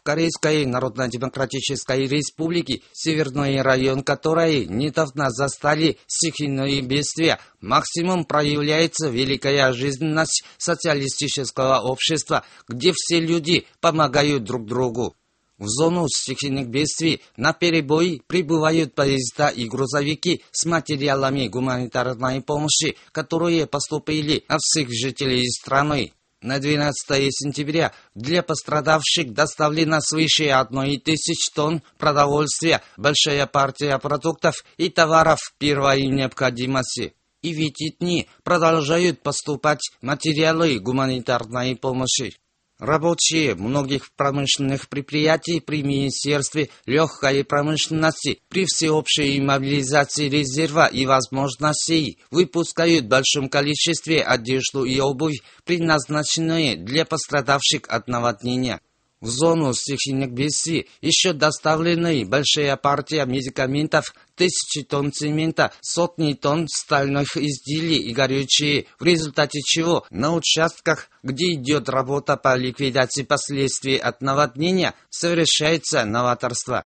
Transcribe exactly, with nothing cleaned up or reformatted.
в Корейской Народно-Демократической Республике, северный район которой недавно застали стихийные бедствия, максимум проявляется великая жизненность социалистического общества, где все люди помогают друг другу. В зону стихийных бедствий наперебой прибывают поезда и грузовики с материалами гуманитарной помощи, которые поступили от всех жителей страны. На двенадцатое сентября для пострадавших доставлено свыше одной тысячи тонн продовольствия, большая партия продуктов и товаров первой необходимости. И в эти дни продолжают поступать материалы гуманитарной помощи. Рабочие многих промышленных предприятий при Министерстве легкой промышленности при всеобщей мобилизации резерва и возможностей выпускают в большом количестве одежду и обувь, предназначенные для пострадавших от наводнения. В зону стихийных бедствий еще доставлены большая партия медикаментов, тысячи тонн цемента, сотни тонн стальных изделий и горючее, в результате чего на участках, где идет работа по ликвидации последствий от наводнения, совершается новаторство.